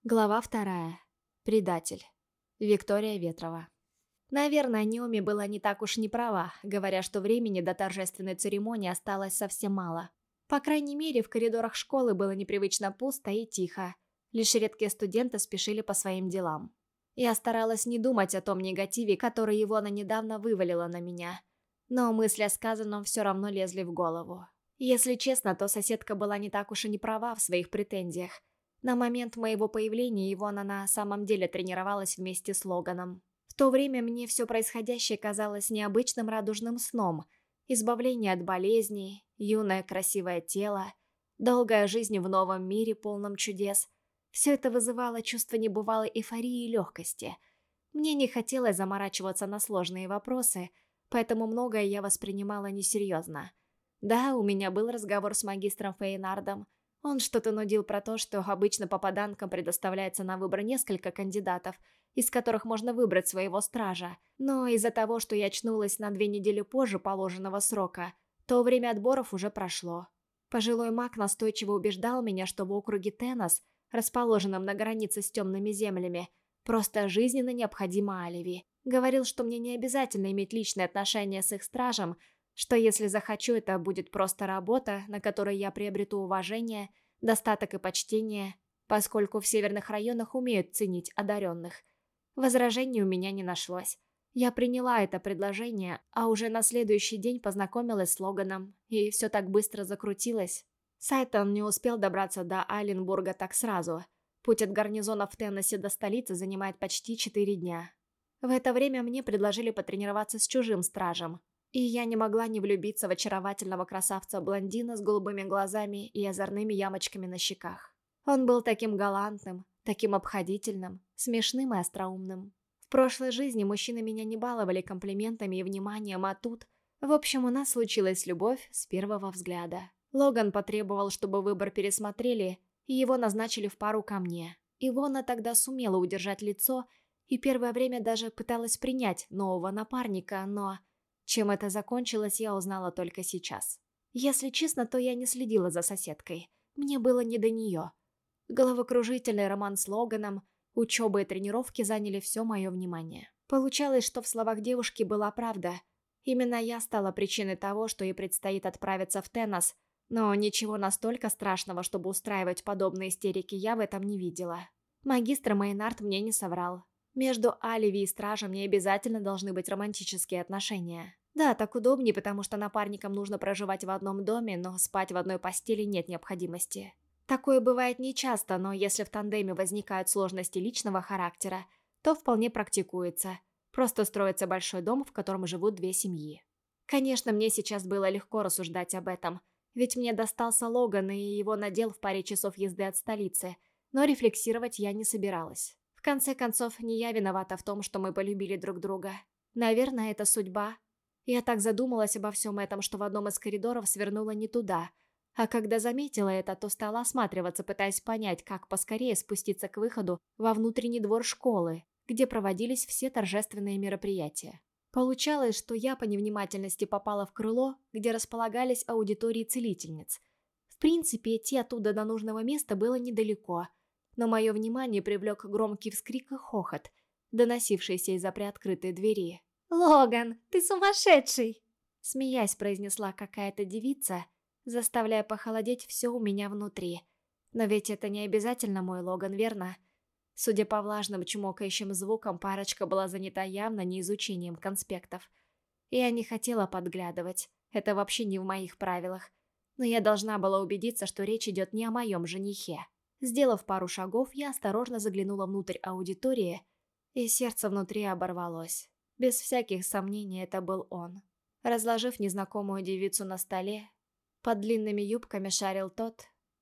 Глава 2. Предатель. Виктория Ветрова. Наверное, Неоми была не так уж не права, говоря, что времени до торжественной церемонии осталось совсем мало. По крайней мере, в коридорах школы было непривычно пусто и тихо. Лишь редкие студенты спешили по своим делам. Я старалась не думать о том негативе, который Ивона недавно вывалила на меня. Но мысли о сказанном все равно лезли в голову. Если честно, то соседка была не так уж и не права в своих претензиях. На момент моего появления Ивона на самом деле тренировалась вместе с Логаном. В то время мне все происходящее казалось необычным радужным сном. Избавление от болезней, юное красивое тело, долгая жизнь в новом мире, полном чудес. Все это вызывало чувство небывалой эйфории и легкости. Мне не хотелось заморачиваться на сложные вопросы, поэтому многое я воспринимала несерьезно. Да, у меня был разговор с магистром Фейнардом. Он что-то нудил про то, что обычно попаданкам предоставляется на выбор несколько кандидатов, из которых можно выбрать своего стража. Но из-за того, что я очнулась на 2 недели позже положенного срока, то время отборов уже прошло. Пожилой маг настойчиво убеждал меня, что в округе Тенос, расположенном на границе с темными землями, просто жизненно необходимо Аливи. Говорил, что мне не обязательно иметь личные отношения с их стражем, что если захочу, это будет просто работа, на которой я приобрету уважение, достаток и почтение, поскольку в северных районах умеют ценить одаренных. Возражений у меня не нашлось. Я приняла это предложение, а уже на следующий день познакомилась с Логаном, и все так быстро закрутилось. Сайтон не успел добраться до Айленбурга так сразу. Путь от гарнизона в Теннесси до столицы занимает почти 4 дня. В это время мне предложили потренироваться с чужим стражем, и я не могла не влюбиться в очаровательного красавца-блондина с голубыми глазами и озорными ямочками на щеках. Он был таким галантным, таким обходительным, смешным и остроумным. В прошлой жизни мужчины меня не баловали комплиментами и вниманием, а тут... В общем, у нас случилась любовь с первого взгляда. Логан потребовал, чтобы выбор пересмотрели, и его назначили в пару ко мне. Ивона тогда сумела удержать лицо и первое время даже пыталась принять нового напарника, но... Чем это закончилось, я узнала только сейчас. Если честно, то я не следила за соседкой. Мне было не до нее. Головокружительный роман с Логаном, учеба и тренировки заняли все мое внимание. Получалось, что в словах девушки была правда. Именно я стала причиной того, что ей предстоит отправиться в Теннос, но ничего настолько страшного, чтобы устраивать подобные истерики, я в этом не видела. Магистр Мейнард мне не соврал. Между Аливи и стражем не обязательно должны быть романтические отношения. Да, так удобнее, потому что напарникам нужно проживать в одном доме, но спать в одной постели нет необходимости. Такое бывает нечасто, но если в тандеме возникают сложности личного характера, то вполне практикуется. Просто строится большой дом, в котором живут 2 семьи. Конечно, мне сейчас было легко рассуждать об этом, ведь мне достался Логан и его надел в паре часов езды от столицы, но рефлексировать я не собиралась. В конце концов, не я виновата в том, что мы полюбили друг друга. Наверное, это судьба. Я так задумалась обо всем этом, что в одном из коридоров свернула не туда. А когда заметила это, то стала осматриваться, пытаясь понять, как поскорее спуститься к выходу во внутренний двор школы, где проводились все торжественные мероприятия. Получалось, что я по невнимательности попала в крыло, где располагались аудитории целительниц. В принципе, идти оттуда до нужного места было недалеко, но мое внимание привлек громкий вскрик и хохот, доносившийся из-за приоткрытой двери. «Логан, ты сумасшедший!» Смеясь, произнесла какая-то девица, заставляя похолодеть все у меня внутри. Но ведь это не обязательно мой Логан, верно? Судя по влажным чмокающим звукам, парочка была занята явно не изучением конспектов. Я не хотела подглядывать, это вообще не в моих правилах. Но я должна была убедиться, что речь идет не о моем женихе. Сделав пару шагов, я осторожно заглянула внутрь аудитории, и сердце внутри оборвалось. Без всяких сомнений, это был он. Разложив незнакомую девицу на столе, под длинными юбками шарил тот,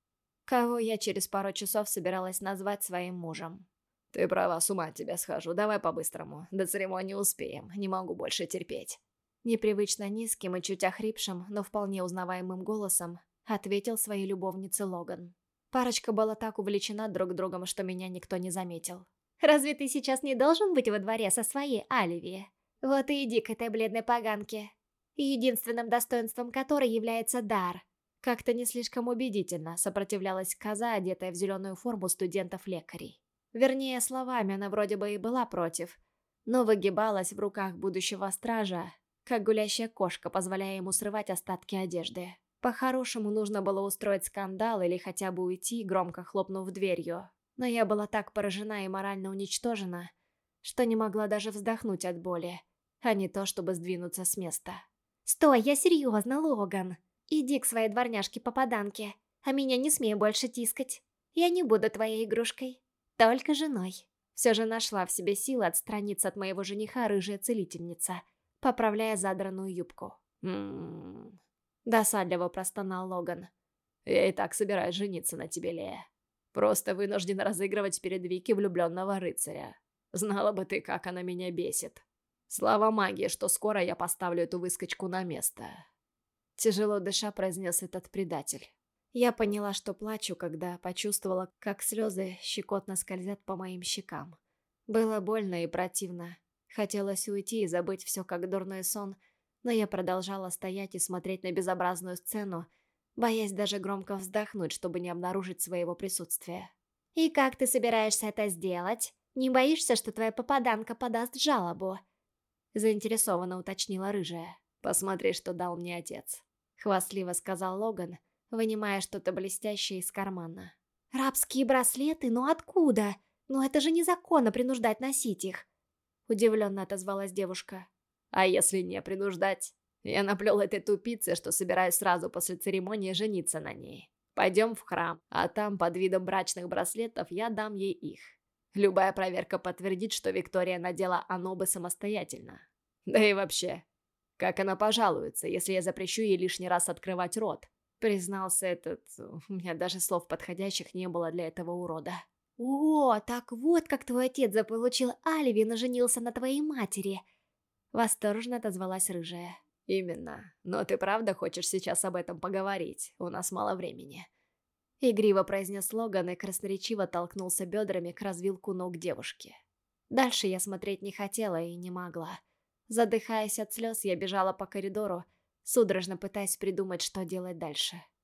кого я через пару часов собиралась назвать своим мужем. «Ты права, с ума от тебя схожу. Давай по-быстрому. До церемонии успеем. Не могу больше терпеть». Непривычно низким и чуть охрипшим, но вполне узнаваемым голосом ответил своей любовнице Логан. Парочка была так увлечена друг другом, что меня никто не заметил. «Разве ты сейчас не должен быть во дворе со своей Аливией? Вот и иди к этой бледной поганке, единственным достоинством которой является дар». Как-то не слишком убедительно сопротивлялась коза, одетая в зеленую форму студентов-лекарей. Вернее, словами она вроде бы и была против, но выгибалась в руках будущего стража, как гулящая кошка, позволяя ему срывать остатки одежды. По-хорошему нужно было устроить скандал или хотя бы уйти, громко хлопнув дверью. Но я была так поражена и морально уничтожена, что не могла даже вздохнуть от боли, а не то, чтобы сдвинуться с места. «Стой, я серьезно, Логан! Иди к своей дворняжке-попаданке, а меня не смей больше тискать. Я не буду твоей игрушкой, только женой». Все же нашла в себе силы отстраниться от моего жениха рыжая целительница, поправляя задранную юбку. Досадливо простонал Логан. «Я и так собираюсь жениться на тебе, Лея. Просто вынужден разыгрывать перед Вики влюбленного рыцаря. Знала бы ты, как она меня бесит. Слава магии, что скоро я поставлю эту выскочку на место». Тяжело дыша произнес этот предатель. Я поняла, что плачу, когда почувствовала, как слезы щекотно скользят по моим щекам. Было больно и противно. Хотелось уйти и забыть все как дурной сон, но я продолжала стоять и смотреть на безобразную сцену, боясь даже громко вздохнуть, чтобы не обнаружить своего присутствия. «И как ты собираешься это сделать? Не боишься, что твоя попаданка подаст жалобу?» Заинтересованно уточнила рыжая. «Посмотри, что дал мне отец», — хвастливо сказал Логан, вынимая что-то блестящее из кармана. «Рабские браслеты? Ну откуда? Ну это же незаконно принуждать носить их!» Удивленно отозвалась девушка. «А если не принуждать? Я наплел этой тупице, что собираюсь сразу после церемонии жениться на ней. Пойдем в храм, а там под видом брачных браслетов я дам ей их. Любая проверка подтвердит, что Виктория надела анобы самостоятельно. Да и вообще, как она пожалуется, если я запрещу ей лишний раз открывать рот?» Признался этот... У меня даже слов подходящих не было для этого урода. «О, так вот как твой отец заполучил алиби и женился на твоей матери!» Восторженно отозвалась рыжая. «Именно. Но ты правда хочешь сейчас об этом поговорить? У нас мало времени». Игриво произнес Логан и красноречиво толкнулся бедрами к развилку ног девушки. Дальше я смотреть не хотела и не могла. Задыхаясь от слез, я бежала по коридору, судорожно пытаясь придумать, что делать дальше.